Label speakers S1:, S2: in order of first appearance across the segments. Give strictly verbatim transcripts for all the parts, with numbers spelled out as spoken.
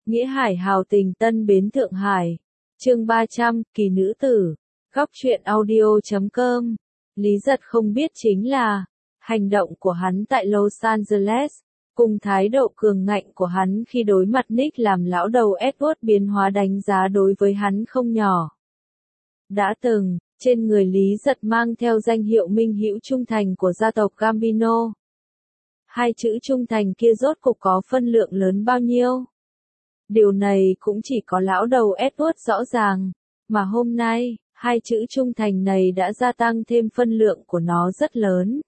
S1: Nghĩa Hải hào tình Tân Bến Thượng Hải. Chương ba trăm, Kỳ nữ tử. Góc truyện audio chấm com. Lý Giật không biết chính là hành động của hắn tại Los Angeles, cùng thái độ cường ngạnh của hắn khi đối mặt Nick làm lão đầu Edward biến hóa đánh giá đối với hắn không nhỏ. Đã từng, trên người Lý Giật mang theo danh hiệu minh hữu trung thành của gia tộc Gambino. Hai chữ trung thành kia rốt cục có phân lượng lớn bao nhiêu? Điều này cũng chỉ có lão đầu Edward rõ ràng, mà hôm nay, hai chữ trung thành này đã gia tăng thêm phân lượng của nó rất lớn.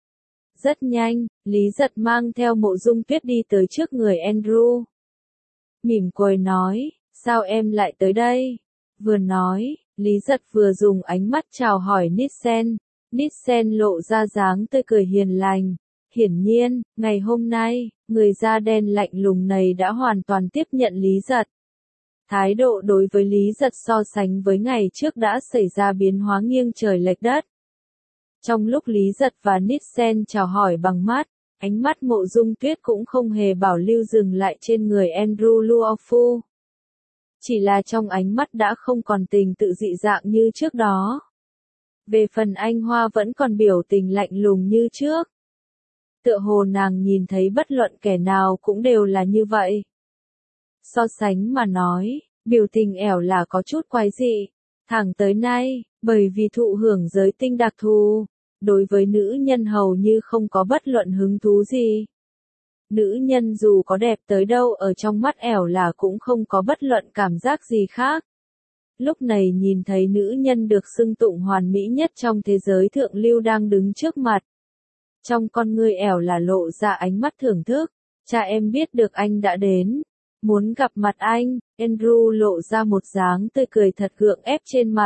S1: Rất nhanh, Lý Giật mang theo Mộ Dung Tuyết đi tới trước người Andrew. Mỉm cười nói, sao em lại tới đây? Vừa nói, Lý Giật vừa dùng ánh mắt chào hỏi Nissen. Nissen lộ ra dáng tươi cười hiền lành. Hiển nhiên, ngày hôm nay, người da đen lạnh lùng này đã hoàn toàn tiếp nhận Lý Giật. Thái độ đối với Lý Giật so sánh với ngày trước đã xảy ra biến hóa nghiêng trời lệch đất. Trong lúc Lý Giật và Nissen chào hỏi bằng mắt, ánh mắt Mộ Dung Tuyết cũng không hề bảo lưu dừng lại trên người Andrew Luofu. Chỉ là trong ánh mắt đã không còn tình tự dị dạng như trước đó. Về phần anh Hoa vẫn còn biểu tình lạnh lùng như trước. Tựa hồ nàng nhìn thấy bất luận kẻ nào cũng đều là như vậy. So sánh mà nói, biểu tình ẻo là có chút quái dị. Thẳng tới nay, bởi vì thụ hưởng giới tinh đặc thù, đối với nữ nhân hầu như không có bất luận hứng thú gì. Nữ nhân dù có đẹp tới đâu ở trong mắt ẻo là cũng không có bất luận cảm giác gì khác. Lúc này nhìn thấy nữ nhân được xưng tụng hoàn mỹ nhất trong thế giới thượng lưu đang đứng trước mặt. Trong con ngươi ẻo là lộ ra ánh mắt thưởng thức. Cha em biết được anh đã đến. Muốn gặp mặt anh. Andrew lộ ra một dáng tươi cười thật gượng ép trên mặt.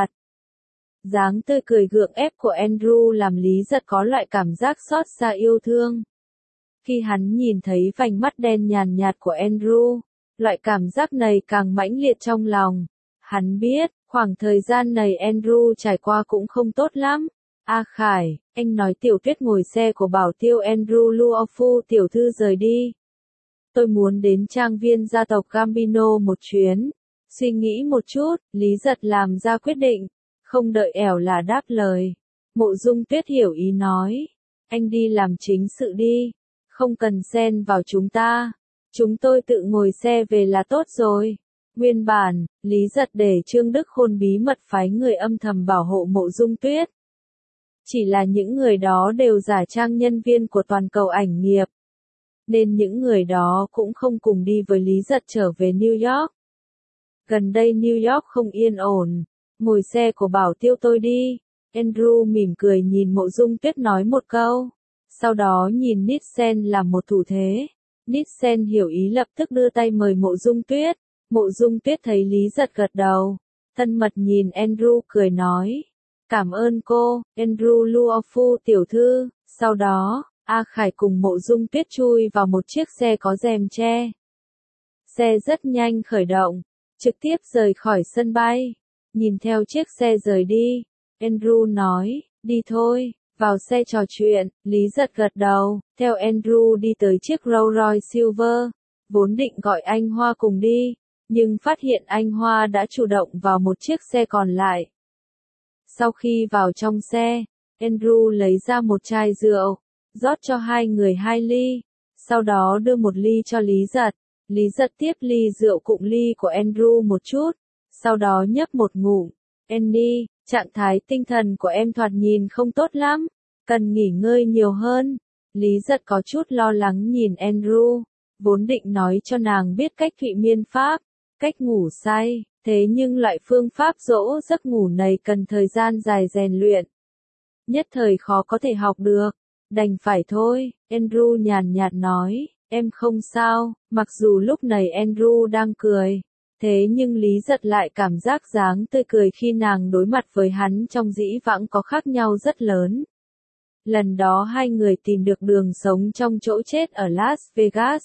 S1: Dáng tươi cười gượng ép của Andrew làm Lý Giật có loại cảm giác xót xa yêu thương. Khi hắn nhìn thấy vành mắt đen nhàn nhạt của Andrew, loại cảm giác này càng mãnh liệt trong lòng. Hắn biết, khoảng thời gian này Andrew trải qua cũng không tốt lắm. A Khải, anh nói Tiểu Tuyết ngồi xe của bảo tiêu Andrew Luofu tiểu thư rời đi. Tôi muốn đến trang viên gia tộc Gambino một chuyến. Suy nghĩ một chút, Lý Giật làm ra quyết định. Không đợi ẻo là đáp lời. Mộ Dung Tuyết hiểu ý nói. Anh đi làm chính sự đi. Không cần xen vào chúng ta. Chúng tôi tự ngồi xe về là tốt rồi. Nguyên bản, Lý Giật để Trương Đức Khôn bí mật phái người âm thầm bảo hộ Mộ Dung Tuyết. Chỉ là những người đó đều giả trang nhân viên của toàn cầu ảnh nghiệp. Nên những người đó cũng không cùng đi với Lý Giật trở về New York. Gần đây New York không yên ổn. Ngồi xe của bảo tiêu tôi đi. Andrew mỉm cười nhìn Mộ Dung Tuyết nói một câu. Sau đó nhìn Nissen làm một thủ thế. Nissen hiểu ý lập tức đưa tay mời Mộ Dung Tuyết. Mộ Dung Tuyết thấy Lý Giật gật đầu. Thân mật nhìn Andrew cười nói. Cảm ơn cô, Andrew Luofu tiểu thư. Sau đó, A Khải cùng Mộ Dung Tuyết chui vào một chiếc xe có rèm che. Xe rất nhanh khởi động, trực tiếp rời khỏi sân bay. Nhìn theo chiếc xe rời đi, Andrew nói, đi thôi, vào xe trò chuyện. Lý Giật gật đầu, theo Andrew đi tới chiếc Rolls Royce Silver. Vốn định gọi anh Hoa cùng đi, nhưng phát hiện anh Hoa đã chủ động vào một chiếc xe còn lại. Sau khi vào trong xe, Andrew lấy ra một chai rượu, rót cho hai người hai ly, sau đó đưa một ly cho Lý Giật. Lý Giật tiếp ly rượu cụng ly của Andrew một chút, sau đó nhấp một ngụm. Annie, trạng thái tinh thần của em thoạt nhìn không tốt lắm, cần nghỉ ngơi nhiều hơn. Lý Giật có chút lo lắng nhìn Andrew, vốn định nói cho nàng biết cách thụy miên pháp, cách ngủ say. Thế nhưng loại phương pháp dỗ giấc ngủ này cần thời gian dài rèn luyện. Nhất thời khó có thể học được. Đành phải thôi, Andrew nhàn nhạt nói, em không sao, mặc dù lúc này Andrew đang cười. Thế nhưng Lý Giật lại cảm giác dáng tươi cười khi nàng đối mặt với hắn trong dĩ vãng có khác nhau rất lớn. Lần đó hai người tìm được đường sống trong chỗ chết ở Las Vegas.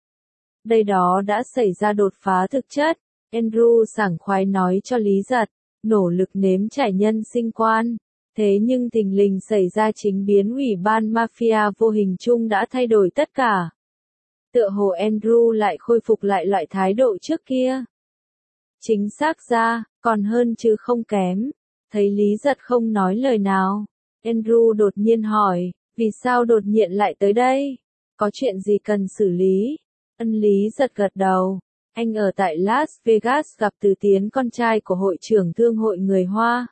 S1: Đây đó đã xảy ra đột phá thực chất. Andrew sảng khoái nói cho Lý Giật, nỗ lực nếm trải nhân sinh quan. Thế nhưng thình lình xảy ra chính biến ủy ban mafia vô hình chung đã thay đổi tất cả. Tựa hồ Andrew lại khôi phục lại loại thái độ trước kia. Chính xác ra, còn hơn chứ không kém. Thấy Lý Giật không nói lời nào, Andrew đột nhiên hỏi, vì sao đột nhiên lại tới đây? Có chuyện gì cần xử lý? Ân Lý Giật gật đầu. Anh ở tại Las Vegas gặp Từ Tiến, con trai của hội trưởng thương hội người Hoa.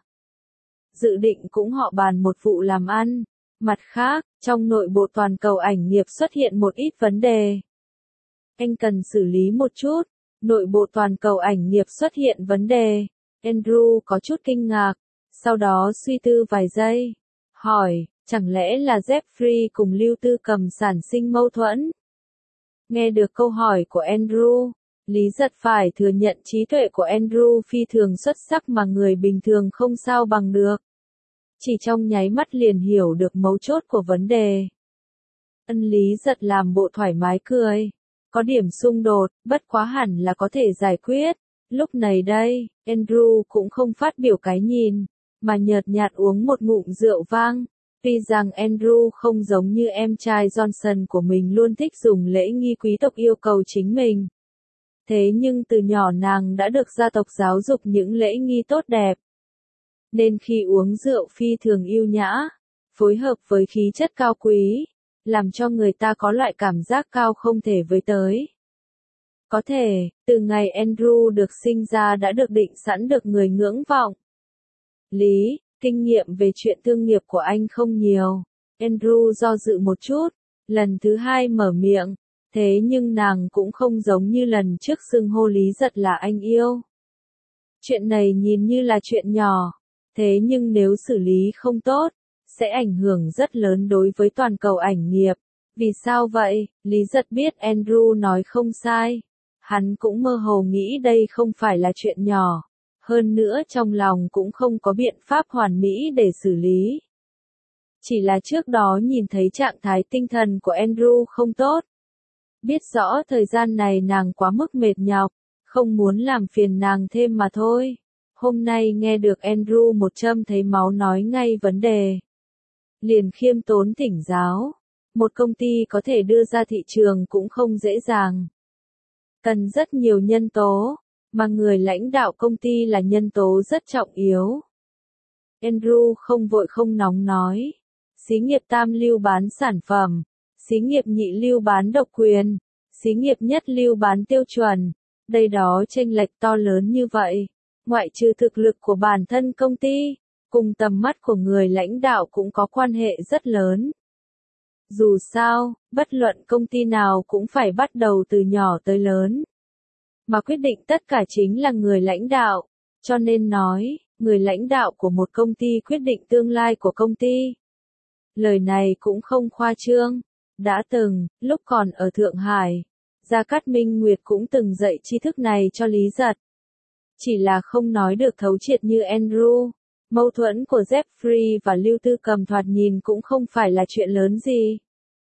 S1: Dự định cũng họ bàn một vụ làm ăn. Mặt khác, trong nội bộ toàn cầu ảnh nghiệp xuất hiện một ít vấn đề. Anh cần xử lý một chút. Nội bộ toàn cầu ảnh nghiệp xuất hiện vấn đề. Andrew có chút kinh ngạc. Sau đó suy tư vài giây. Hỏi, chẳng lẽ là Jeffrey cùng Lưu Tư Cầm sản sinh mâu thuẫn? Nghe được câu hỏi của Andrew, Lý Giật phải thừa nhận trí tuệ của Andrew phi thường xuất sắc mà người bình thường không sao bằng được. Chỉ trong nháy mắt liền hiểu được mấu chốt của vấn đề. Ân Lý Giật làm bộ thoải mái cười. Có điểm xung đột, bất quá hẳn là có thể giải quyết. Lúc này đây, Andrew cũng không phát biểu cái nhìn, mà nhợt nhạt uống một ngụm rượu vang. Tuy rằng Andrew không giống như em trai Johnson của mình luôn thích dùng lễ nghi quý tộc yêu cầu chính mình. Thế nhưng từ nhỏ nàng đã được gia tộc giáo dục những lễ nghi tốt đẹp. Nên khi uống rượu phi thường yêu nhã, phối hợp với khí chất cao quý, làm cho người ta có loại cảm giác cao không thể với tới. Có thể, từ ngày Andrew được sinh ra đã được định sẵn được người ngưỡng vọng. Lý, kinh nghiệm về chuyện thương nghiệp của anh không nhiều. Andrew do dự một chút, lần thứ hai mở miệng, thế nhưng nàng cũng không giống như lần trước xưng hô Lý Giật là anh yêu. Chuyện này nhìn như là chuyện nhỏ, thế nhưng nếu xử lý không tốt, sẽ ảnh hưởng rất lớn đối với toàn cầu ảnh nghiệp. Vì sao vậy? Lý Giật biết Andrew nói không sai. Hắn cũng mơ hồ nghĩ đây không phải là chuyện nhỏ. Hơn nữa trong lòng cũng không có biện pháp hoàn mỹ để xử lý. Chỉ là trước đó nhìn thấy trạng thái tinh thần của Andrew không tốt. Biết rõ thời gian này nàng quá mức mệt nhọc, không muốn làm phiền nàng thêm mà thôi. Hôm nay nghe được Andrew một châm thấy máu nói ngay vấn đề. Liền khiêm tốn thỉnh giáo. Một công ty có thể đưa ra thị trường cũng không dễ dàng. Cần rất nhiều nhân tố, mà người lãnh đạo công ty là nhân tố rất trọng yếu. Andrew không vội không nóng nói. Xí nghiệp tam lưu bán sản phẩm, xí nghiệp nhị lưu bán độc quyền, xí nghiệp nhất lưu bán tiêu chuẩn. Đây đó chênh lệch to lớn như vậy. Ngoại trừ thực lực của bản thân công ty, cùng tầm mắt của người lãnh đạo cũng có quan hệ rất lớn. Dù sao, bất luận công ty nào cũng phải bắt đầu từ nhỏ tới lớn. Mà quyết định tất cả chính là người lãnh đạo. Cho nên nói, người lãnh đạo của một công ty quyết định tương lai của công ty. Lời này cũng không khoa trương. Đã từng, lúc còn ở Thượng Hải, Gia Cát Minh Nguyệt cũng từng dạy tri thức này cho Lý Giật. Chỉ là không nói được thấu triệt như Andrew. Mâu thuẫn của Jeffrey và Lưu Tư Cầm thoạt nhìn cũng không phải là chuyện lớn gì.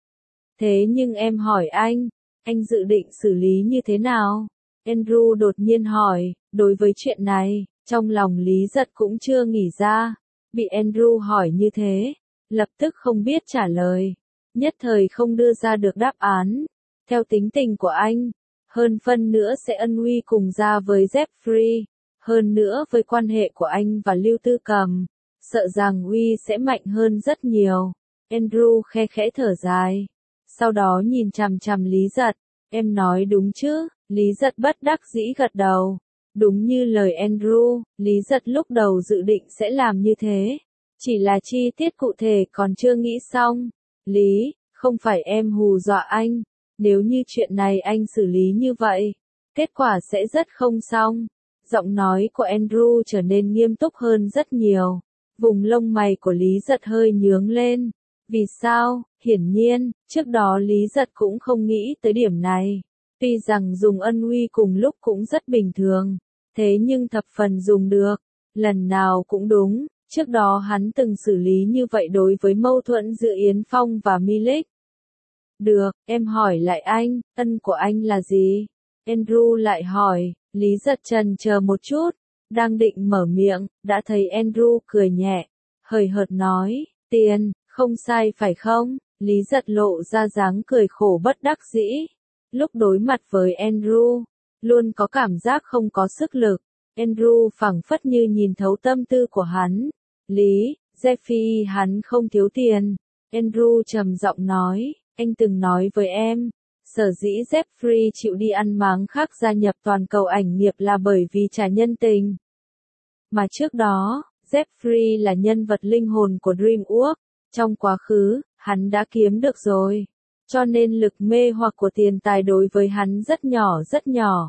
S1: Thế nhưng em hỏi anh, anh dự định xử lý như thế nào? Andrew đột nhiên hỏi, đối với chuyện này, trong lòng Lý Giật cũng chưa nghĩ ra. Bị Andrew hỏi như thế, lập tức không biết trả lời. Nhất thời không đưa ra được đáp án. Theo tính tình của anh, hơn phân nữa sẽ ân uy cùng ra với Jeffrey. Hơn nữa với quan hệ của anh và Lưu Tư Cầm, sợ rằng uy sẽ mạnh hơn rất nhiều. Andrew khe khẽ thở dài. Sau đó nhìn chằm chằm Lý Giật. Em nói đúng chứ? Lý Giật bất đắc dĩ gật đầu. Đúng như lời Andrew, Lý Giật lúc đầu dự định sẽ làm như thế. Chỉ là chi tiết cụ thể còn chưa nghĩ xong. Lý, không phải em hù dọa anh. Nếu như chuyện này anh xử lý như vậy, kết quả sẽ rất không xong. Giọng nói của Andrew trở nên nghiêm túc hơn rất nhiều. Vùng lông mày của Lý Giật hơi nhướng lên. Vì sao? Hiển nhiên, trước đó Lý Giật cũng không nghĩ tới điểm này. Tuy rằng dùng ân uy cùng lúc cũng rất bình thường, thế nhưng thập phần dùng được. Lần nào cũng đúng, trước đó hắn từng xử lý như vậy đối với mâu thuẫn giữa Yến Phong và Milik. Được, em hỏi lại anh, ân của anh là gì? Andrew lại hỏi. Lý Giật chần chờ một chút, đang định mở miệng, đã thấy Andrew cười nhẹ, hời hợt nói, tiền, không sai phải không? Lý Giật lộ ra dáng cười khổ bất đắc dĩ. Lúc đối mặt với Andrew, luôn có cảm giác không có sức lực. Andrew phảng phất như nhìn thấu tâm tư của hắn. Lý, Jeffy hắn không thiếu tiền. Andrew trầm giọng nói, anh từng nói với em, sở dĩ Jeffrey chịu đi ăn máng khác gia nhập toàn cầu ảnh nghiệp là bởi vì trả nhân tình. Mà trước đó, Jeffrey là nhân vật linh hồn của DreamWorks. Trong quá khứ, hắn đã kiếm được rồi. Cho nên lực mê hoặc của tiền tài đối với hắn rất nhỏ rất nhỏ.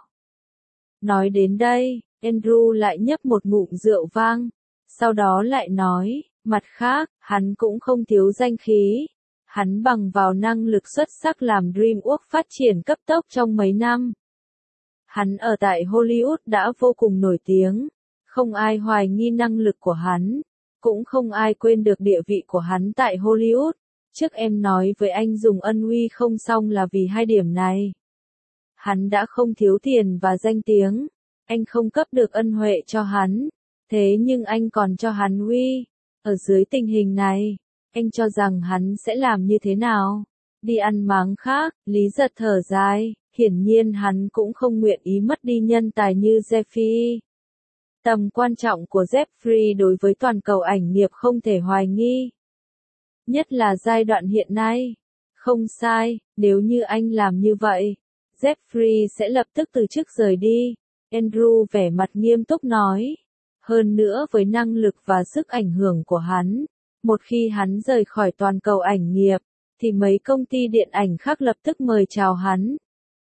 S1: Nói đến đây, Andrew lại nhấp một ngụm rượu vang. Sau đó lại nói, mặt khác, hắn cũng không thiếu danh khí. Hắn bằng vào năng lực xuất sắc làm DreamWorks phát triển cấp tốc trong mấy năm. Hắn ở tại Hollywood đã vô cùng nổi tiếng. Không ai hoài nghi năng lực của hắn. Cũng không ai quên được địa vị của hắn tại Hollywood. Trước em nói với anh dùng ân uy không xong là vì hai điểm này. Hắn đã không thiếu tiền và danh tiếng. Anh không cấp được ân huệ cho hắn. Thế nhưng anh còn cho hắn uy. Ở dưới tình hình này, anh cho rằng hắn sẽ làm như thế nào? Đi ăn máng khác, Lý Giật thở dài. Hiển nhiên hắn cũng không nguyện ý mất đi nhân tài như Jeffy. Tầm quan trọng của Jeffrey đối với toàn cầu ảnh nghiệp không thể hoài nghi. Nhất là giai đoạn hiện nay. Không sai, nếu như anh làm như vậy, Jeffrey sẽ lập tức từ chức rời đi. Andrew vẻ mặt nghiêm túc nói. Hơn nữa với năng lực và sức ảnh hưởng của hắn, một khi hắn rời khỏi toàn cầu ảnh nghiệp, thì mấy công ty điện ảnh khác lập tức mời chào hắn.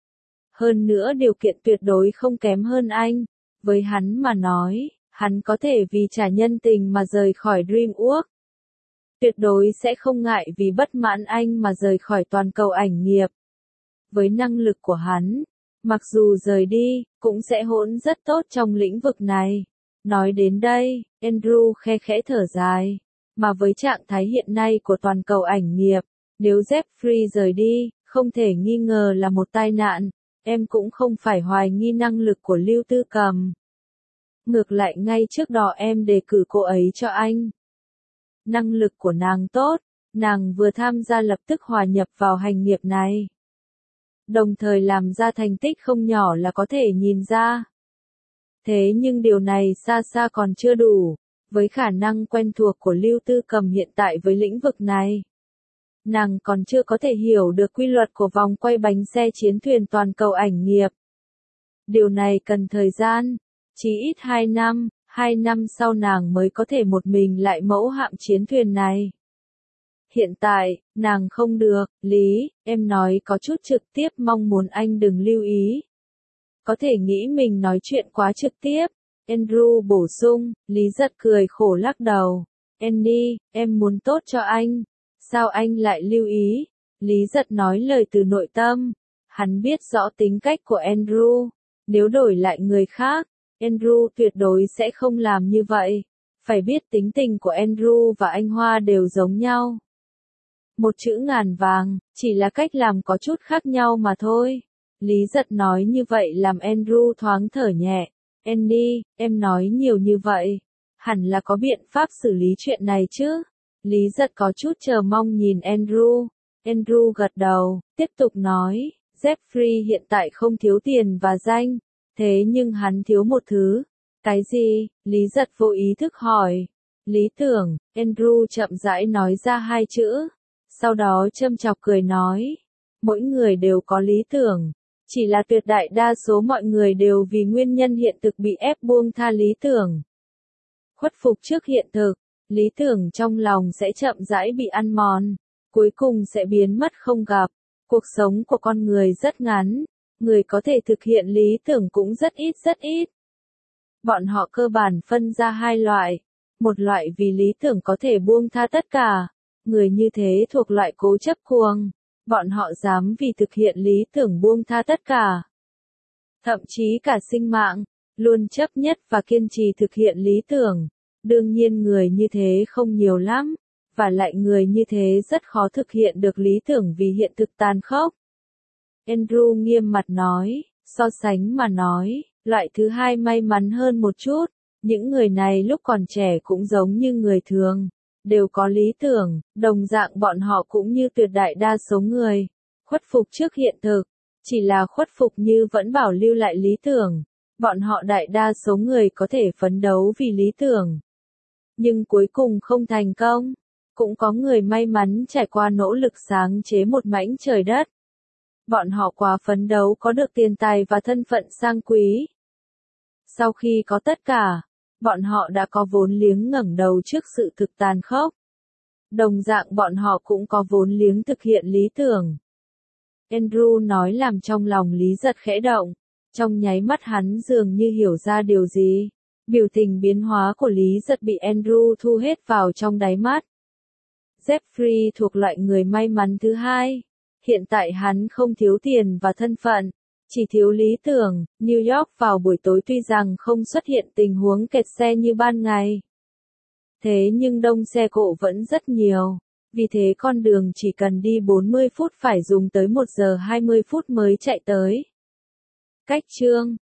S1: Hơn nữa điều kiện tuyệt đối không kém hơn anh. Với hắn mà nói, hắn có thể vì trả nhân tình mà rời khỏi DreamWorks. Tuyệt đối sẽ không ngại vì bất mãn anh mà rời khỏi toàn cầu ảnh nghiệp. Với năng lực của hắn, mặc dù rời đi, cũng sẽ hỗn rất tốt trong lĩnh vực này. Nói đến đây, Andrew khe khẽ thở dài. Mà với trạng thái hiện nay của toàn cầu ảnh nghiệp, nếu Jeffrey rời đi, không thể nghi ngờ là một tai nạn. Em cũng không phải hoài nghi năng lực của Lưu Tư Cầm. Ngược lại ngay trước đó em đề cử cô ấy cho anh. Năng lực của nàng tốt, nàng vừa tham gia lập tức hòa nhập vào hành nghiệp này. Đồng thời làm ra thành tích không nhỏ là có thể nhìn ra. Thế nhưng điều này xa xa còn chưa đủ, với khả năng quen thuộc của Lưu Tư Cầm hiện tại với lĩnh vực này. Nàng còn chưa có thể hiểu được quy luật của vòng quay bánh xe chiến thuyền toàn cầu ảnh nghiệp. Điều này cần thời gian, chỉ ít hai năm, hai năm sau nàng mới có thể một mình lại mẫu hạm chiến thuyền này. Hiện tại, nàng không được, Lý, em nói có chút trực tiếp mong muốn anh đừng lưu ý. Có thể nghĩ mình nói chuyện quá trực tiếp. Andrew bổ sung, Lý Giật cười khổ lắc đầu. Annie, em muốn tốt cho anh. Sao anh lại lưu ý? Lý Giật nói lời từ nội tâm. Hắn biết rõ tính cách của Andrew. Nếu đổi lại người khác, Andrew tuyệt đối sẽ không làm như vậy. Phải biết tính tình của Andrew và anh Hoa đều giống nhau. Một chữ ngàn vàng, chỉ là cách làm có chút khác nhau mà thôi. Lý Giật nói như vậy làm Andrew thoáng thở nhẹ. Annie, em nói nhiều như vậy. Hẳn là có biện pháp xử lý chuyện này chứ? Lý Giật có chút chờ mong nhìn Andrew. Andrew gật đầu, tiếp tục nói. Jeffrey hiện tại không thiếu tiền và danh. Thế nhưng hắn thiếu một thứ. Cái gì? Lý Giật vô ý thức hỏi. Lý tưởng, Andrew chậm rãi nói ra hai chữ. Sau đó châm chọc cười nói. Mỗi người đều có lý tưởng. Chỉ là tuyệt đại đa số mọi người đều vì nguyên nhân hiện thực bị ép buông tha lý tưởng. Khuất phục trước hiện thực, lý tưởng trong lòng sẽ chậm rãi bị ăn mòn, cuối cùng sẽ biến mất không gặp. Cuộc sống của con người rất ngắn, người có thể thực hiện lý tưởng cũng rất ít rất ít. Bọn họ cơ bản phân ra hai loại. Một loại vì lý tưởng có thể buông tha tất cả, người như thế thuộc loại cố chấp cuồng. Bọn họ dám vì thực hiện lý tưởng buông tha tất cả. Thậm chí cả sinh mạng, luôn chấp nhất và kiên trì thực hiện lý tưởng. Đương nhiên người như thế không nhiều lắm, và lại người như thế rất khó thực hiện được lý tưởng vì hiện thực tàn khốc. Andrew nghiêm mặt nói, so sánh mà nói, loại thứ hai may mắn hơn một chút. Những người này lúc còn trẻ cũng giống như người thường. Đều có lý tưởng, đồng dạng bọn họ cũng như tuyệt đại đa số người, khuất phục trước hiện thực, Chỉ là khuất phục như vẫn bảo lưu lại lý tưởng. Bọn họ đại đa số người có thể phấn đấu vì lý tưởng. Nhưng cuối cùng không thành công. Cũng có người may mắn trải qua nỗ lực sáng chế một mảnh trời đất. Bọn họ quá phấn đấu có được tiền tài và thân phận sang quý. Sau khi có tất cả, bọn họ đã có vốn liếng ngẩng đầu trước sự thực tàn khốc. Đồng dạng bọn họ cũng có vốn liếng thực hiện lý tưởng. Andrew nói làm trong lòng Lý Giật khẽ động. Trong nháy mắt hắn dường như hiểu ra điều gì. Biểu tình biến hóa của Lý Giật bị Andrew thu hết vào trong đáy mắt. Jeffrey thuộc loại người may mắn thứ hai. Hiện tại hắn không thiếu tiền và thân phận, chỉ thiếu lý tưởng. New York vào buổi tối tuy rằng không xuất hiện tình huống kẹt xe như ban ngày. Thế nhưng đông xe cộ vẫn rất nhiều. Vì thế con đường chỉ cần đi bốn mươi phút phải dùng tới một giờ hai mươi phút mới chạy tới. Cách chương